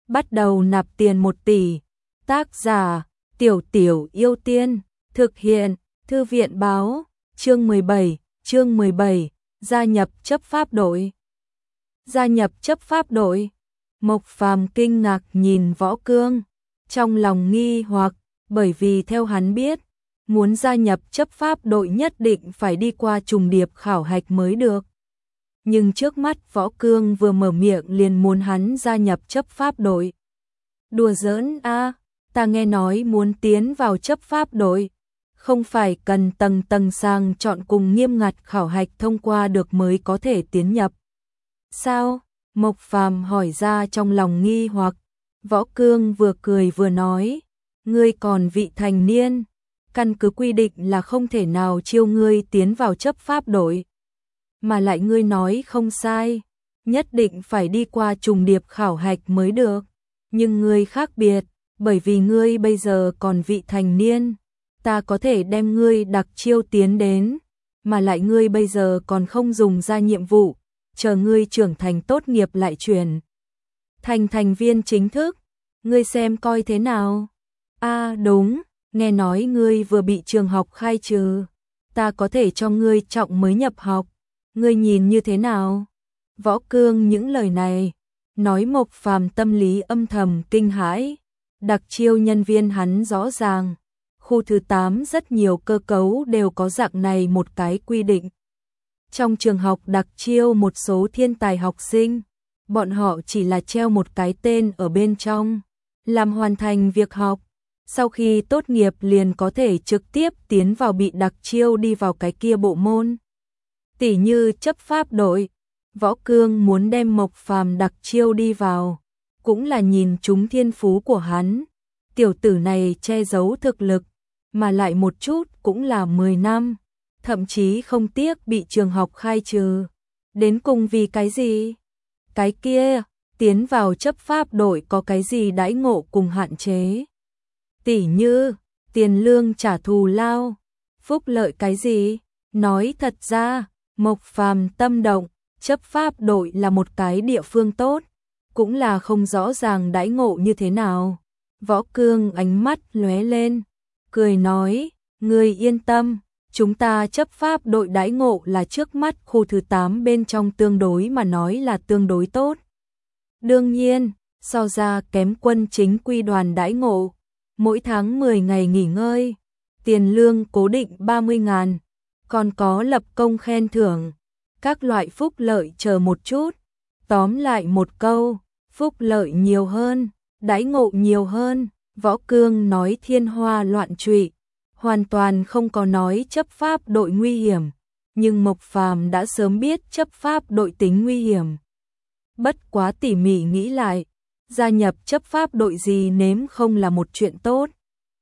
bắt đầu nạp tiền 1 tỷ. Tác giả: Tiểu Tiểu Yêu Tiên. Thực hiện: Thư viện báo. Chương 17, gia nhập chấp pháp đội. Gia nhập chấp pháp đội. Mộc Phàm kinh ngạc nhìn Võ Cương, trong lòng nghi hoặc, bởi vì theo hắn biết, muốn gia nhập chấp pháp đội nhất định phải đi qua trùng điệp khảo hạch mới được. Nhưng trước mắt Võ Cương vừa mở miệng liền muốn hắn gia nhập chấp pháp đội. Đùa giỡn a, ta nghe nói muốn tiến vào chấp pháp đội, không phải cần tầng tầng sàng chọn cùng nghiêm ngặt khảo hạch thông qua được mới có thể tiến nhập. Sao? Mộc Phàm hỏi ra trong lòng nghi hoặc. Võ Cương vừa cười vừa nói, ngươi còn vị thành niên, căn cứ quy định là không thể nào chiêu ngươi tiến vào chấp pháp đội. Mà lại ngươi nói không sai, nhất định phải đi qua trùng điệp khảo hạch mới được. Nhưng ngươi khác biệt, bởi vì ngươi bây giờ còn vị thành niên, ta có thể đem ngươi đặc chiêu tiến đến, mà lại ngươi bây giờ còn không dùng ra nhiệm vụ, chờ ngươi trưởng thành tốt nghiệp lại chuyển thành thành viên chính thức, ngươi xem coi thế nào. Đúng, nghe nói ngươi vừa bị trường học khai trừ, ta có thể cho ngươi trọng mới nhập học, ngươi nhìn như thế nào? Võ Cương những lời này, nói Mộc Phàm tâm lý âm thầm kinh hãi, đặc chiêu nhân viên hắn rõ ràng, khu thứ 8 rất nhiều cơ cấu đều có dạng này một cái quy định. Trong trường học đặc chiêu một số thiên tài học sinh, bọn họ chỉ là treo một cái tên ở bên trong, làm hoàn thành việc học, sau khi tốt nghiệp liền có thể trực tiếp tiến vào bị đặc chiêu đi vào cái kia bộ môn. Tỉ như chấp pháp đội, Võ Cương muốn đem Mộc Phàm đặc chiêu đi vào, cũng là nhìn trúng thiên phú của hắn. Tiểu tử này che giấu thực lực, mà lại một chút cũng là 10 năm, thậm chí không tiếc bị trường học khai trừ. Đến cùng vì cái gì? Cái kia, tiến vào chấp pháp đội có cái gì đãi ngộ cùng hạn chế? Tỉ như, tiền lương trả thù lao, phúc lợi cái gì? Nói thật ra, Mộc Phàm tâm động, chấp pháp đội là một cái địa phương tốt, cũng là không rõ ràng đãi ngộ như thế nào. Võ Cương ánh mắt lóe lên, cười nói, ngươi yên tâm, chúng ta chấp pháp đội đãi ngộ là trước mắt khu thứ 8 bên trong tương đối mà nói là tương đối tốt. Đương nhiên, so ra kém quân chính quy đoàn đãi ngộ, mỗi tháng 10 ngày nghỉ ngơi, tiền lương cố định 30.000, còn có lập công khen thưởng, các loại phúc lợi chờ một chút. Tóm lại một câu, phúc lợi nhiều hơn, đãi ngộ nhiều hơn. Võ Cương nói thiên hoa loạn trụy, hoàn toàn không có nói chấp pháp đội nguy hiểm, nhưng Mộc Phàm đã sớm biết chấp pháp đội tính nguy hiểm. Bất quá tỉ mỉ nghĩ lại, gia nhập chấp pháp đội gì nếm không là một chuyện tốt.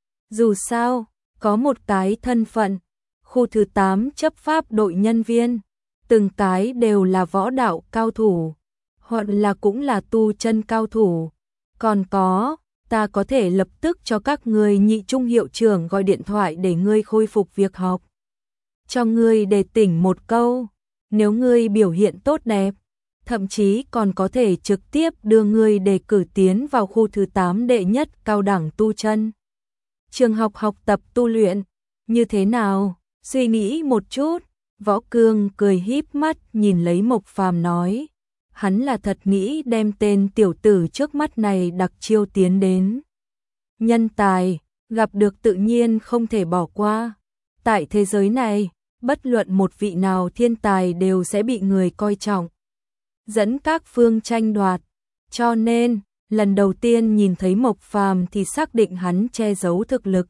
Dù sao, có một cái thân phận, khu thứ 8 chấp pháp đội nhân viên, từng cái đều là võ đạo cao thủ, hoặc là cũng là tu chân cao thủ. Còn có, ta có thể lập tức cho các ngươi nhị trung hiệu trưởng gọi điện thoại để ngươi khôi phục việc học. Cho ngươi đề tỉnh một câu, nếu ngươi biểu hiện tốt đẹp, thậm chí còn có thể trực tiếp đưa ngươi đề cử tiến vào khu thứ 8 đệ nhất cao đẳng tu chân trường học học tập tu luyện. Như thế nào? Suy nghĩ một chút. Võ Cương cười híp mắt nhìn lấy Mộc Phàm nói, hắn là thật nghĩ đem tên tiểu tử trước mắt này đặc chiêu tiến đến. Nhân tài, gặp được tự nhiên không thể bỏ qua. Tại thế giới này, bất luận một vị nào thiên tài đều sẽ bị người coi trọng, dẫn các phương tranh đoạt. Cho nên, lần đầu tiên nhìn thấy Mộc Phàm thì xác định hắn che giấu thực lực.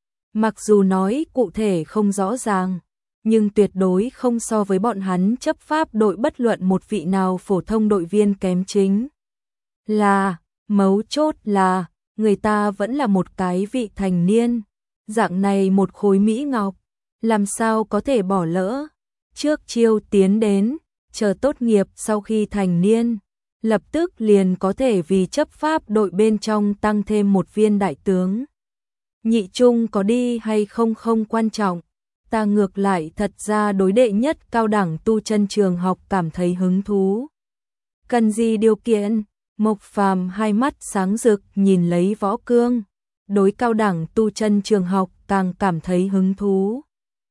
Mặc dù nói cụ thể không rõ ràng, nhưng tuyệt đối không so với bọn hắn chấp pháp đội bất luận một vị nào phổ thông đội viên kém. Chính là, mấu chốt là, người ta vẫn là một cái vị thành niên, dạng này một khối mỹ ngọc, làm sao có thể bỏ lỡ. Trước chiêu tiến đến, chờ tốt nghiệp sau khi thành niên, lập tức liền có thể vì chấp pháp đội bên trong tăng thêm một viên đại tướng. Nhị trung có đi hay không không quan trọng, ta ngược lại thật ra đối đệ nhất cao đẳng tu chân trường học cảm thấy hứng thú. Cần gì điều kiện? Mộc Phàm hai mắt sáng rực nhìn lấy Võ Cương, đối cao đẳng tu chân trường học càng cảm thấy hứng thú.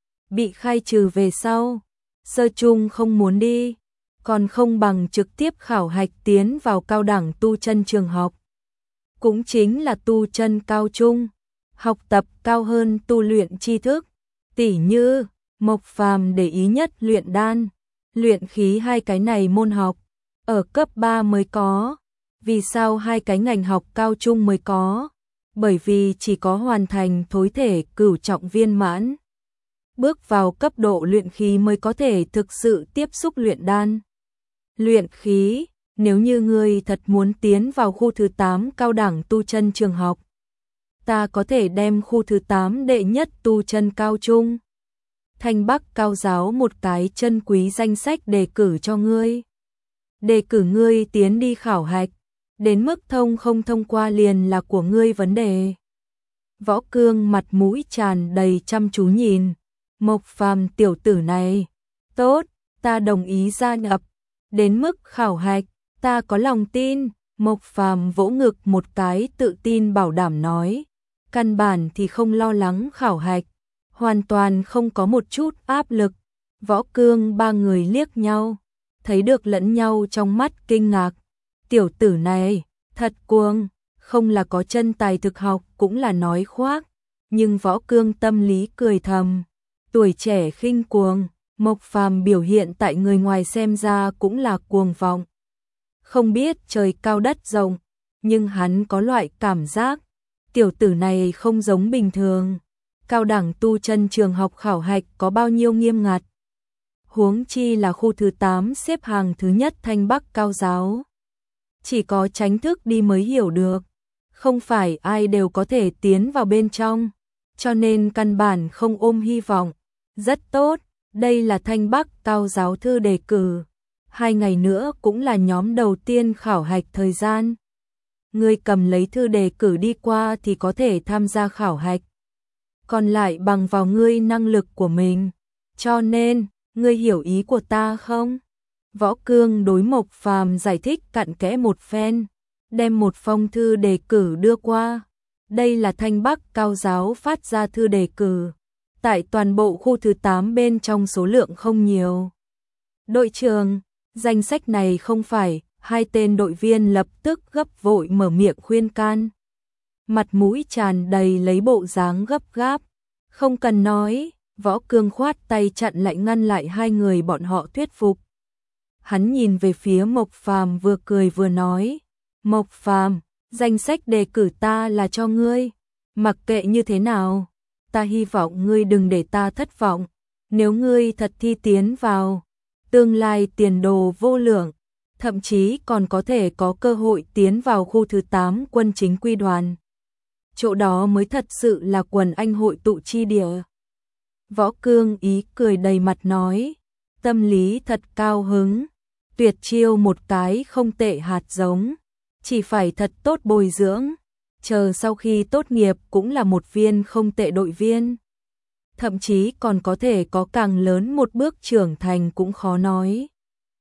Bị khai trừ về sau, sơ trung không muốn đi, còn không bằng trực tiếp khảo hạch tiến vào cao đẳng tu chân trường học. Cũng chính là tu chân cao trung, học tập cao hơn tu luyện tri thức, tỉ như Mộc Phàm để ý nhất luyện đan, luyện khí hai cái này môn học, ở cấp 3 mới có. Vì sao hai cái ngành học cao trung mới có? Bởi vì chỉ có hoàn thành thối thể cửu trọng viên mãn, bước vào cấp độ luyện khí mới có thể thực sự tiếp xúc luyện đan. Luyện khí, nếu như ngươi thật muốn tiến vào khu thứ 8 cao đẳng tu chân trường học, ta có thể đem khu thứ 8 đệ nhất tu chân cao trung Thanh Bắc cao giáo một cái chân quý danh sách đề cử cho ngươi. Đề cử ngươi tiến đi khảo hạch, đến mức thông không thông qua liền là của ngươi vấn đề. Võ Cương mặt mũi tràn đầy chăm chú nhìn, Mộc Phàm tiểu tử này, tốt, ta đồng ý gia nhập, đến mức khảo hạch, ta có lòng tin. Mộc Phàm vỗ ngực một cái tự tin bảo đảm nói, căn bản thì không lo lắng khảo hạch, hoàn toàn không có một chút áp lực. Võ Cương ba người liếc nhau, thấy được lẫn nhau trong mắt kinh ngạc. Tiểu tử này, thật cuồng, không là có chân tài thực học cũng là nói khoác. Nhưng Võ Cương tâm lý cười thầm, tuổi trẻ khinh cuồng, Mộc Phàm biểu hiện tại người ngoài xem ra cũng là cuồng vọng. Không biết trời cao đất rộng, nhưng hắn có loại cảm giác, tiểu tử này không giống bình thường. Cao đẳng tu chân trường học khảo hạch có bao nhiêu nghiêm ngặt. Huống chi là khu thứ 8 xếp hàng thứ nhất Thanh Bắc cao giáo. Chỉ có tránh thức đi mới hiểu được, không phải ai đều có thể tiến vào bên trong, cho nên căn bản không ôm hy vọng. Rất tốt, đây là Thanh Bắc cao giáo thư đề cử. 2 ngày nữa cũng là nhóm đầu tiên khảo hạch thời gian. Ngươi cầm lấy thư đề cử đi qua thì có thể tham gia khảo hạch. Còn lại bằng vào ngươi năng lực của mình. Cho nên, ngươi hiểu ý của ta không? Võ Cương đối Mộc Phàm giải thích cặn kẽ một phen, đem một phong thư đề cử đưa qua. Đây là Thanh Bắc cao giáo phát ra thư đề cử. Tại toàn bộ khu thứ 8 bên trong số lượng không nhiều. Đội trưởng, danh sách này không phải. Hai tên đội viên lập tức gấp vội mở miệng khuyên can. Mặt mũi tràn đầy lấy bộ dáng gấp gáp. Không cần nói, Võ Cương khoát tay chặn lại ngăn lại hai người bọn họ thuyết phục. Hắn nhìn về phía Mộc Phàm vừa cười vừa nói, Mộc Phàm, danh sách đề cử ta là cho ngươi. Mặc kệ như thế nào, ta hy vọng ngươi đừng để ta thất vọng. Nếu ngươi thật thi tiến vào, tương lai tiền đồ vô lượng. Thậm chí còn có thể có cơ hội tiến vào khu thứ 8 quân chính quy đoàn. Chỗ đó mới thật sự là quần anh hội tụ chi địa. Võ Cương ý cười đầy mặt nói, tâm lý thật cao hứng, tuyệt chiêu một cái không tệ hạt giống, chỉ phải thật tốt bồi dưỡng, chờ sau khi tốt nghiệp cũng là một viên không tệ đội viên. Thậm chí còn có thể có càng lớn một bước trưởng thành cũng khó nói.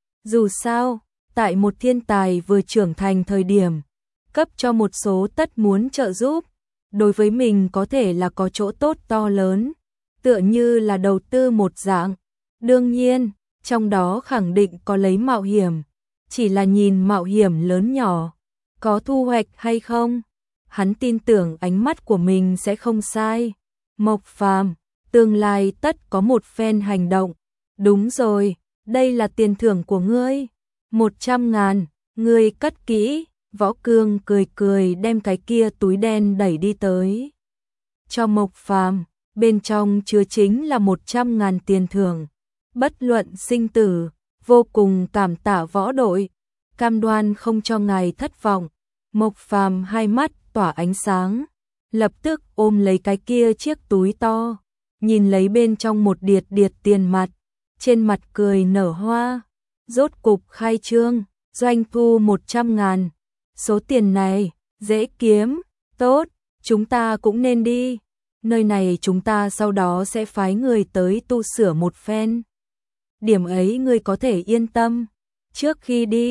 Dù sao, tại một thiên tài vừa trưởng thành thời điểm, cấp cho một số tất muốn trợ giúp, đối với mình có thể là có chỗ tốt to lớn, tựa như là đầu tư một dạng. Đương nhiên, trong đó khẳng định có lấy mạo hiểm, chỉ là nhìn mạo hiểm lớn nhỏ, có thu hoạch hay không. Hắn tin tưởng ánh mắt của mình sẽ không sai. Mộc Phàm, tương lai tất có một phen hành động. Đúng rồi, đây là tiền thưởng của ngươi. 100.000, ngươi cất kỹ. Võ Cương cười cười đem cái kia túi đen đẩy đi tới. Cho Mộc Phàm, bên trong chứa chính là 100.000 tiền thưởng. Bất luận sinh tử, vô cùng cảm tạ võ đội. Cam đoan không cho ngài thất vọng. Mộc Phàm hai mắt tỏa ánh sáng, lập tức ôm lấy cái kia chiếc túi to, nhìn lấy bên trong một điệt điệt tiền mặt, trên mặt cười nở hoa. Rốt cục khai trương, doanh thu 100.000. Số tiền này, dễ kiếm, tốt, chúng ta cũng nên đi. Nơi này chúng ta sau đó sẽ phái người tới tu sửa một phen. Điểm ấy ngươi có thể yên tâm. Trước khi đi,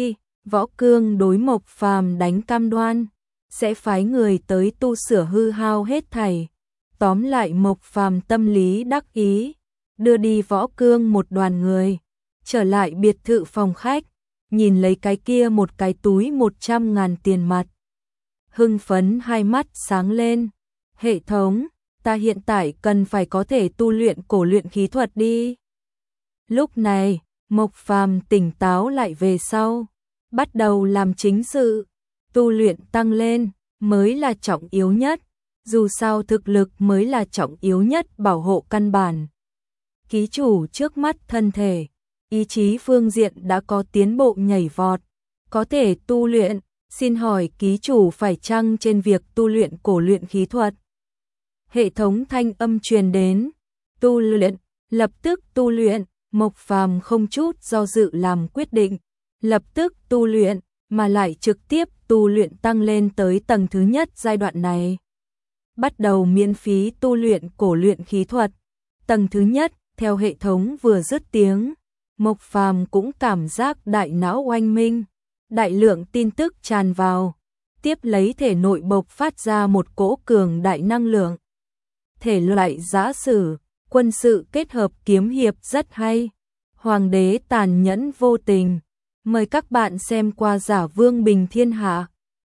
Võ Cương đối Mộc Phàm đánh cam đoan, sẽ phái người tới tu sửa hư hao hết thảy. Tóm lại Mộc Phàm tâm lý đắc ý, đưa đi Võ Cương một đoàn người, trở lại biệt thự phòng khách, nhìn lấy cái kia một cái túi 100.000 tiền mặt. Hưng phấn hai mắt sáng lên, hệ thống, ta hiện tại cần phải có thể tu luyện cổ luyện khí thuật đi. Lúc này, Mộc Phàm tỉnh táo lại về sau, bắt đầu làm chính sự, tu luyện tăng lên mới là trọng yếu nhất, dù sao thực lực mới là trọng yếu nhất, bảo hộ căn bản. Ký chủ trước mắt thân thể, ý chí phương diện đã có tiến bộ nhảy vọt, có thể tu luyện, xin hỏi ký chủ phải chăng trên việc tu luyện cổ luyện khí thuật? Hệ thống thanh âm truyền đến, tu luyện, lập tức tu luyện. Mộc Phàm không chút do dự làm quyết định, lập tức tu luyện, mà lại trực tiếp tu luyện tăng lên tới tầng thứ nhất giai đoạn này. Bắt đầu miễn phí tu luyện cổ luyện khí thuật. Tầng thứ nhất, theo hệ thống vừa dứt tiếng, Mộc Phàm cũng cảm giác đại não oanh minh, đại lượng tin tức tràn vào, tiếp lấy thể nội bộc phát ra một cỗ cường đại năng lượng. Thể loại giã sử, quân sự kết hợp kiếm hiệp rất hay. Hoàng đế tàn nhẫn vô tình. Mời các bạn xem qua Giả Vương Bình Thiên Hạ.